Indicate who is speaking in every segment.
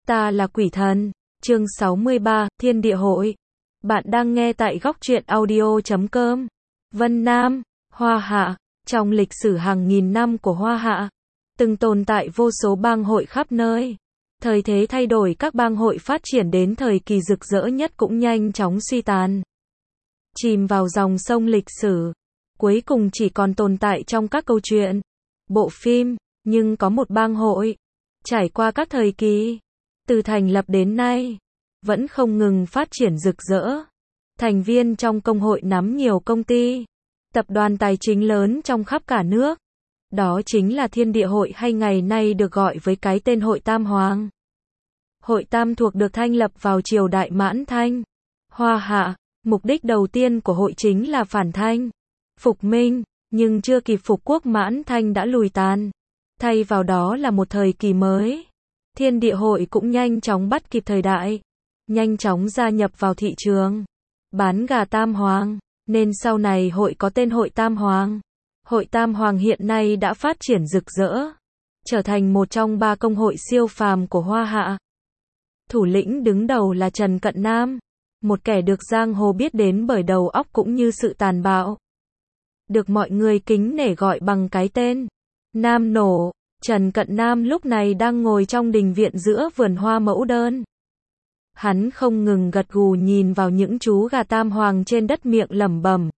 Speaker 1: Ta là quỷ thần. Chương 63, Thiên địa hội. Bạn đang nghe tại góc truyện audio.com. Vân Nam, Hoa Hạ. Trong lịch sử hàng nghìn năm của Hoa Hạ, từng tồn tại vô số bang hội khắp nơi. Thời thế thay đổi, các bang hội phát triển đến thời kỳ rực rỡ nhất cũng nhanh chóng suy tàn, chìm vào dòng sông lịch sử. Cuối cùng chỉ còn tồn tại trong các câu chuyện, bộ phim. Nhưng có một bang hội, trải qua các thời kỳ, từ thành lập đến nay, vẫn không ngừng phát triển rực rỡ. Thành viên trong công hội nắm nhiều công ty, tập đoàn tài chính lớn trong khắp cả nước. Đó chính là Thiên Địa Hội, hay ngày nay được gọi với cái tên Hội Tam Hoàng. Hội Tam thuộc được thành lập vào triều đại Mãn Thanh, Hoa Hạ. Mục đích đầu tiên của hội chính là phản Thanh, phục Minh, nhưng chưa kịp phục quốc, Mãn Thanh đã lùi tàn. Thay vào đó là một thời kỳ mới. Thiên Địa Hội cũng nhanh chóng bắt kịp thời đại, nhanh chóng gia nhập vào thị trường bán gà Tam Hoàng, nên sau này hội có tên Hội Tam Hoàng. Hội Tam Hoàng hiện nay đã phát triển rực rỡ, trở thành một trong ba công hội siêu phàm của Hoa Hạ. Thủ lĩnh đứng đầu là Trần Cận Nam, một kẻ được giang hồ biết đến bởi đầu óc cũng như sự tàn bạo, được mọi người kính nể gọi bằng cái tên Nam Nổ. Trần Cận Nam lúc này đang ngồi trong đình viện giữa vườn hoa mẫu đơn. Hắn không ngừng gật gù nhìn vào những chú gà Tam Hoàng trên đất, miệng lẩm bẩm: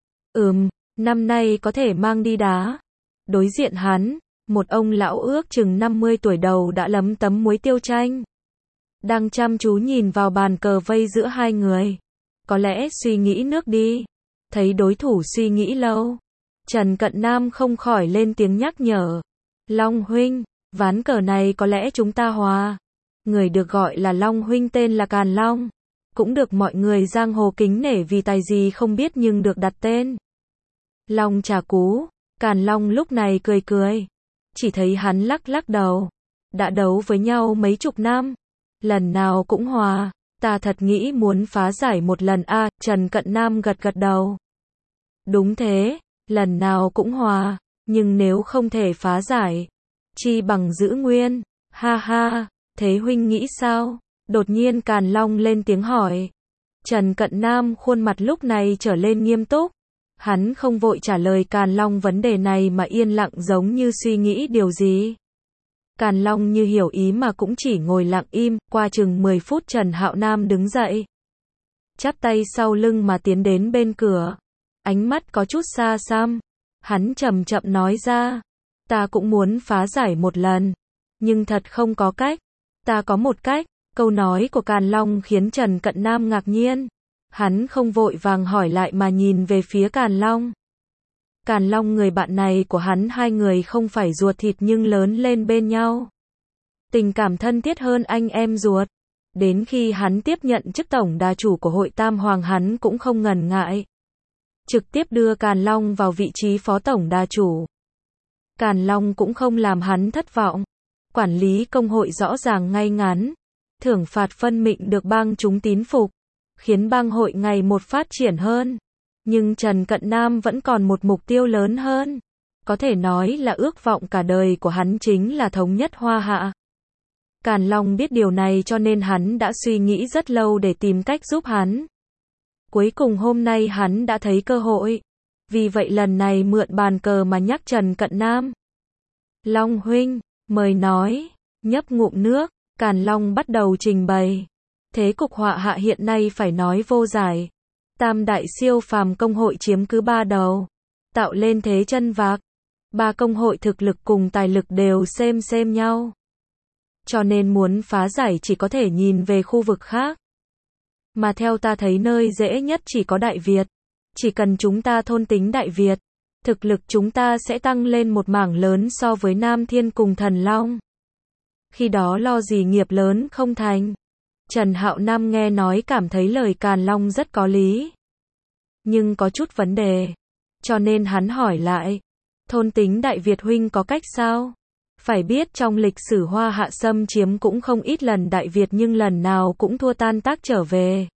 Speaker 1: năm nay có thể mang đi đá. Đối diện hắn, một ông lão ước chừng 50 tuổi đầu đã lấm tấm muối tiêu chanh, đang chăm chú nhìn vào bàn cờ vây giữa hai người. Có lẽ suy nghĩ nước đi. Thấy đối thủ suy nghĩ lâu, Trần Cận Nam không khỏi lên tiếng nhắc nhở: Long huynh, ván cờ này có lẽ chúng ta hòa. Người được gọi là Long huynh tên là Càn Long, cũng được mọi người giang hồ kính nể vì tài gì không biết, nhưng được đặt tên Long Trà Cú. Càn Long lúc này cười cười, chỉ thấy hắn lắc lắc đầu. Đã đấu với nhau mấy chục năm, lần nào cũng hòa. Ta thật nghĩ muốn phá giải một lần a. Trần Cận Nam gật gật đầu. Đúng thế, lần nào cũng hòa, nhưng nếu không thể phá giải, chi bằng giữ nguyên. Ha ha, thế huynh nghĩ sao? Đột nhiên Càn Long lên tiếng hỏi. Trần Cận Nam khuôn mặt lúc này trở lên nghiêm túc. Hắn không vội trả lời Càn Long vấn đề này mà yên lặng giống như suy nghĩ điều gì. Càn Long như hiểu ý mà cũng chỉ ngồi lặng im. Qua chừng 10 phút Trần Hạo Nam đứng dậy, chắp tay sau lưng mà tiến đến bên cửa. Ánh mắt có chút xa xăm, hắn chậm chậm nói ra: Ta cũng muốn phá giải một lần, nhưng thật không có cách. Ta có một cách. Câu nói của Càn Long khiến Trần Cận Nam ngạc nhiên. Hắn không vội vàng hỏi lại mà nhìn về phía Càn Long. Càn Long, người bạn này của hắn, hai người không phải ruột thịt nhưng lớn lên bên nhau, tình cảm thân thiết hơn anh em ruột. Đến khi hắn tiếp nhận chức tổng đà chủ của Hội Tam Hoàng, hắn cũng không ngần ngại, trực tiếp đưa Càn Long vào vị trí phó tổng đà chủ. Càn Long cũng không làm hắn thất vọng. Quản lý công hội rõ ràng ngay ngắn, thưởng phạt phân mịn được bang chúng tín phục, khiến bang hội ngày một phát triển hơn. Nhưng Trần Cận Nam vẫn còn một mục tiêu lớn hơn, có thể nói là ước vọng cả đời của hắn, chính là thống nhất Hoa Hạ. Càn Long biết điều này cho nên hắn đã suy nghĩ rất lâu để tìm cách giúp hắn. Cuối cùng hôm nay hắn đã thấy cơ hội, vì vậy lần này mượn bàn cờ mà nhắc Trần Cận Nam. Long huynh, mời nói. Nhấp ngụm nước, Càn Long bắt đầu trình bày. Thế cục Hoa Hạ hiện nay phải nói vô giải. Tam đại siêu phàm công hội chiếm cứ ba đầu, tạo lên thế chân vạc. Ba công hội thực lực cùng tài lực đều xem nhau, cho nên muốn phá giải chỉ có thể nhìn về khu vực khác. Mà theo ta thấy nơi dễ nhất chỉ có Đại Việt. Chỉ cần chúng ta thôn tính Đại Việt, thực lực chúng ta sẽ tăng lên một mảng lớn so với Nam Thiên cùng Thần Long. Khi đó lo gì nghiệp lớn không thành. Trần Hạo Nam nghe nói cảm thấy lời Càn Long rất có lý, nhưng có chút vấn đề, cho nên hắn hỏi lại: Thôn tính Đại Việt huynh có cách sao? Phải biết trong lịch sử Hoa Hạ xâm chiếm cũng không ít lần Đại Việt, nhưng lần nào cũng thua tan tác trở về.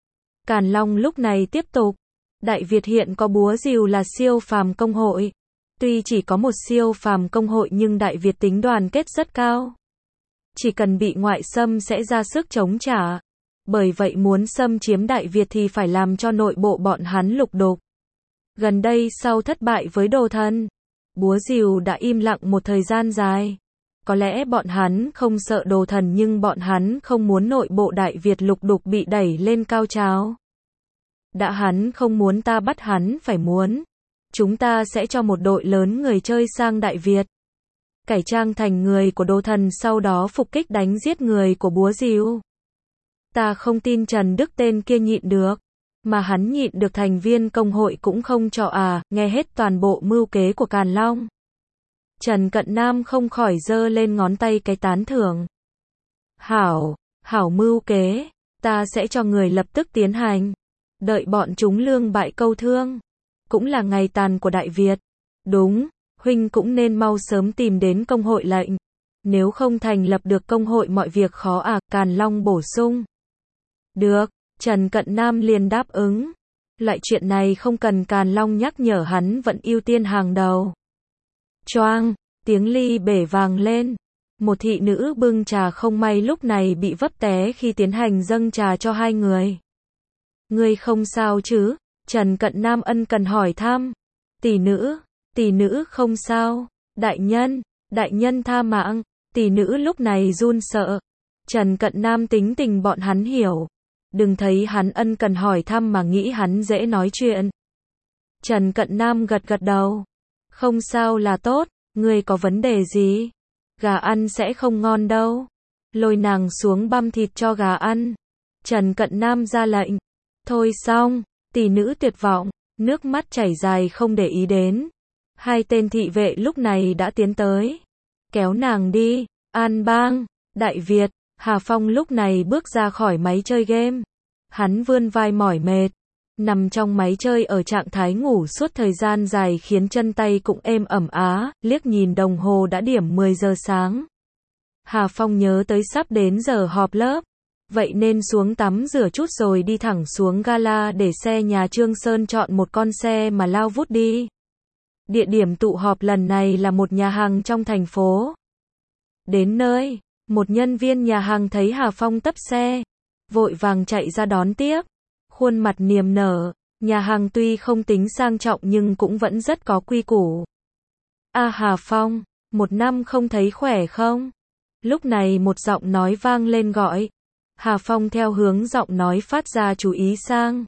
Speaker 1: Càn Long lúc này tiếp tục: Đại Việt hiện có Búa Rìu là siêu phàm công hội. Tuy chỉ có một siêu phàm công hội nhưng Đại Việt tính đoàn kết rất cao. chỉ cần bị ngoại xâm sẽ ra sức chống trả. Bởi vậy muốn xâm chiếm Đại Việt thì phải làm cho nội bộ bọn hắn lục đục. Gần đây sau thất bại với Đồ Thần, Búa Rìu đã im lặng một thời gian dài. Có lẽ bọn hắn không sợ Đồ Thần nhưng bọn hắn không muốn nội bộ Đại Việt lục đục bị đẩy lên cao trào. Đã hắn không muốn ta bắt hắn phải muốn. Chúng ta sẽ cho một đội lớn người chơi sang Đại Việt, cải trang thành người của Đồ Thần sau đó phục kích đánh giết người của Búa Rìu. Ta không tin Trần Đức tên kia nhịn được. Mà hắn nhịn được thành viên công hội cũng không cho à, nghe hết toàn bộ mưu kế của Càn Long. Trần Cận Nam không khỏi giơ lên ngón tay cái tán thưởng. Hảo mưu kế, ta sẽ cho người lập tức tiến hành. Đợi bọn chúng lương bại câu thương. Cũng là ngày tàn của Đại Việt. Đúng, huynh cũng nên mau sớm tìm đến công hội lệnh. Nếu không thành lập được công hội mọi việc khó à, Càn Long bổ sung. Được, Trần Cận Nam liền đáp ứng. Loại chuyện này không cần Càn Long nhắc nhở hắn vẫn ưu tiên hàng đầu. Choang, tiếng ly bể vàng lên. Một thị nữ bưng trà không may lúc này bị vấp té khi tiến hành dâng trà cho hai người. Ngươi không sao chứ? Trần Cận Nam ân cần hỏi thăm. Tỷ nữ không sao. Đại nhân tha mạng. Tỷ nữ lúc này run sợ. Trần Cận Nam tính tình bọn hắn hiểu. Đừng thấy hắn ân cần hỏi thăm mà nghĩ hắn dễ nói chuyện. Trần Cận Nam gật gật đầu. Không sao là tốt, ngươi có vấn đề gì? Gà ăn sẽ không ngon đâu. Lôi nàng xuống băm thịt cho gà ăn. Trần Cận Nam ra lệnh. Thôi xong, tỷ nữ tuyệt vọng, nước mắt chảy dài không để ý đến. Hai tên thị vệ lúc này đã tiến tới. Kéo nàng đi, An Bang, Đại Việt. Hà Phong lúc này bước ra khỏi máy chơi game. Hắn vươn vai mỏi mệt. Nằm trong máy chơi ở trạng thái ngủ suốt thời gian dài khiến chân tay cũng êm ẩm á, liếc nhìn đồng hồ đã điểm 10 giờ sáng. Hà Phong nhớ tới sắp đến giờ họp lớp. Vậy nên xuống tắm rửa chút rồi đi thẳng xuống gala để xe nhà Trương Sơn chọn một con xe mà lao vút đi. Địa điểm tụ họp lần này là một nhà hàng trong thành phố. Đến nơi, một nhân viên nhà hàng thấy Hà Phong tấp xe, vội vàng chạy ra đón tiếp. Khuôn mặt niềm nở, nhà hàng tuy không tính sang trọng nhưng cũng vẫn rất có quy củ. Hà Phong, 1 năm không thấy khỏe không? Lúc này một giọng nói vang lên gọi. Hà Phong theo hướng giọng nói phát ra chú ý sang.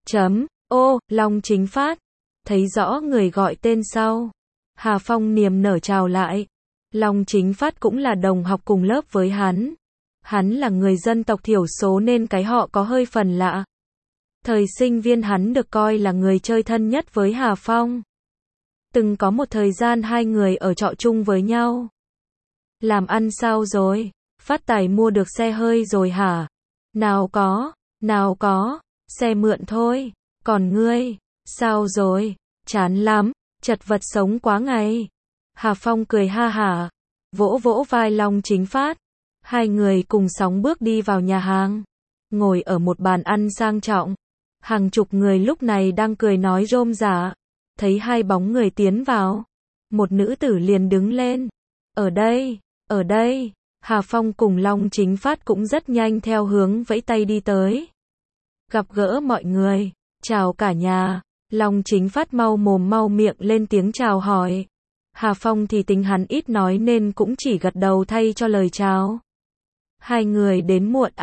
Speaker 1: Long Chính Phát. Thấy rõ người gọi tên sau. Hà Phong niềm nở chào lại. Long Chính Phát cũng là đồng học cùng lớp với hắn. Hắn là người dân tộc thiểu số nên cái họ có hơi phần lạ. Thời sinh viên hắn được coi là người chơi thân nhất với Hà Phong. Từng có một thời gian hai người ở trọ chung với nhau. Làm ăn sao rồi? Phát tài mua được xe hơi rồi hả? Nào có, xe mượn thôi. Còn ngươi, sao rồi? Chán lắm, chật vật sống quá ngày. Hà Phong cười ha hả, vỗ vỗ vai Long Chính Phát. Hai người cùng sóng bước đi vào nhà hàng. Ngồi ở một bàn ăn sang trọng. Hàng chục người lúc này đang cười nói rôm rả. Thấy hai bóng người tiến vào. Một nữ tử liền đứng lên. Ở đây. Hà Phong cùng Long Chính Phát cũng rất nhanh theo hướng vẫy tay đi tới. Gặp gỡ mọi người. Chào cả nhà. Long Chính Phát mau mồm mau miệng lên tiếng chào hỏi. Hà Phong thì tính hắn ít nói nên cũng chỉ gật đầu thay cho lời chào. Hai người đến muộn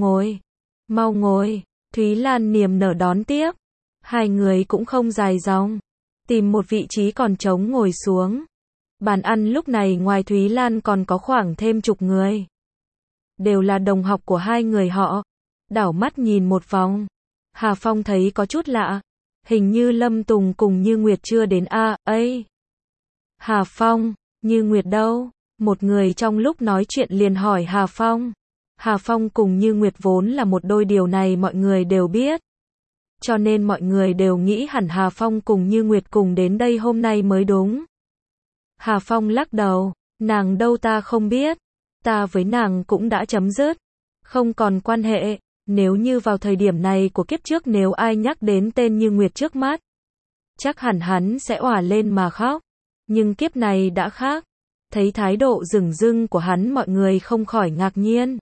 Speaker 1: mau ngồi. Thúy Lan niềm nở đón tiếp. Hai người cũng không dài dòng. Tìm một vị trí còn trống ngồi xuống. Bàn ăn lúc này ngoài Thúy Lan còn có khoảng thêm chục người. Đều là đồng học của hai người họ. Đảo mắt nhìn một vòng. Hà Phong thấy có chút lạ. Hình như Lâm Tùng cùng Như Nguyệt chưa đến ấy. Hà Phong, Như Nguyệt đâu? Một người trong lúc nói chuyện liền hỏi Hà Phong. Hà Phong cùng Như Nguyệt vốn là một đôi, điều này mọi người đều biết. Cho nên mọi người đều nghĩ hẳn Hà Phong cùng Như Nguyệt cùng đến đây hôm nay mới đúng. Hà Phong lắc đầu, nàng đâu ta không biết. Ta với nàng cũng đã chấm dứt. Không còn quan hệ. Nếu như vào thời điểm này của kiếp trước nếu ai nhắc đến tên Như Nguyệt trước mắt, chắc hẳn hắn sẽ òa lên mà khóc. Nhưng kiếp này đã khác. Thấy thái độ dửng dưng của hắn mọi người không khỏi ngạc nhiên.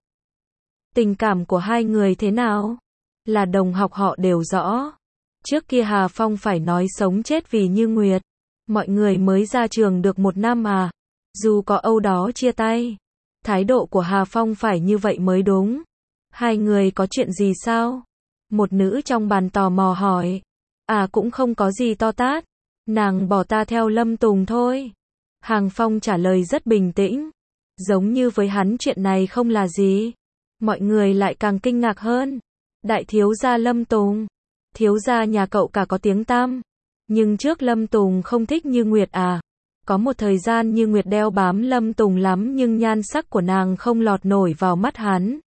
Speaker 1: Tình cảm của hai người thế nào? Là đồng học họ đều rõ. Trước kia Hà Phong phải nói sống chết vì Như Nguyệt. Mọi người mới ra trường được 1 năm à. Dù có âu đó chia tay. Thái độ của Hà Phong phải như vậy mới đúng. Hai người có chuyện gì sao? Một nữ trong bàn tò mò hỏi. À cũng không có gì to tát. Nàng bỏ ta theo Lâm Tùng thôi. Hàng Phong trả lời rất bình tĩnh. Giống như với hắn chuyện này không là gì. Mọi người lại càng kinh ngạc hơn. Đại thiếu gia Lâm Tùng. Thiếu gia nhà cậu cả có tiếng tăm. Nhưng trước Lâm Tùng không thích Như Nguyệt à? Có một thời gian Như Nguyệt đeo bám Lâm Tùng lắm nhưng nhan sắc của nàng không lọt nổi vào mắt hắn.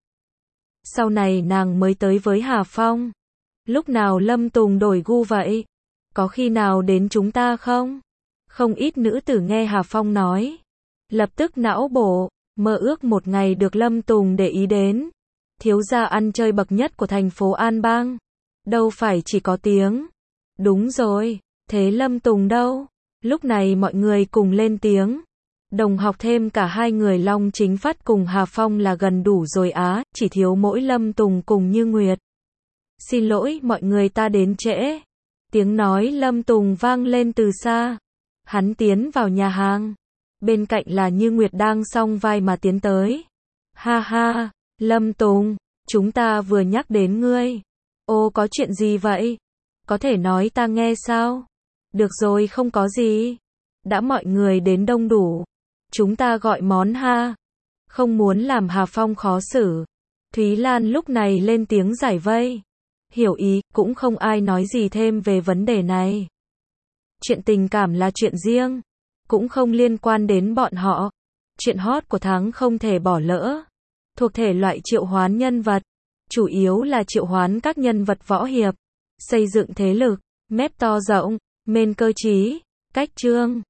Speaker 1: Sau này nàng mới tới với Hà Phong. Lúc nào Lâm Tùng đổi gu vậy? Có khi nào đến chúng ta không? Không ít nữ tử nghe Hà Phong nói. Lập tức não bổ, mơ ước một ngày được Lâm Tùng để ý đến. Thiếu gia ăn chơi bậc nhất của thành phố An Bang. Đâu phải chỉ có tiếng. Đúng rồi, thế Lâm Tùng đâu? Lúc này mọi người cùng lên tiếng. Đồng học thêm cả hai người Long Chính Phát cùng Hà Phong là gần đủ rồi á, chỉ thiếu mỗi Lâm Tùng cùng Như Nguyệt. Xin lỗi mọi người ta đến trễ. Tiếng nói Lâm Tùng vang lên từ xa. Hắn tiến vào nhà hàng. Bên cạnh là Như Nguyệt đang song vai mà tiến tới. Ha ha, Lâm Tùng, chúng ta vừa nhắc đến ngươi. Ô có chuyện gì vậy? Có thể nói ta nghe sao? Được rồi không có gì. Đã mọi người đến đông đủ. Chúng ta gọi món ha. Không muốn làm Hà Phong khó xử. Thúy Lan lúc này lên tiếng giải vây. Hiểu ý, cũng không ai nói gì thêm về vấn đề này. Chuyện tình cảm là chuyện riêng. Cũng không liên quan đến bọn họ. Chuyện hot của tháng không thể bỏ lỡ. Thuộc thể loại triệu hoán nhân vật. Chủ yếu là triệu hoán các nhân vật võ hiệp. Xây dựng thế lực. Mép to rộng. Mên cơ trí. Cách chương.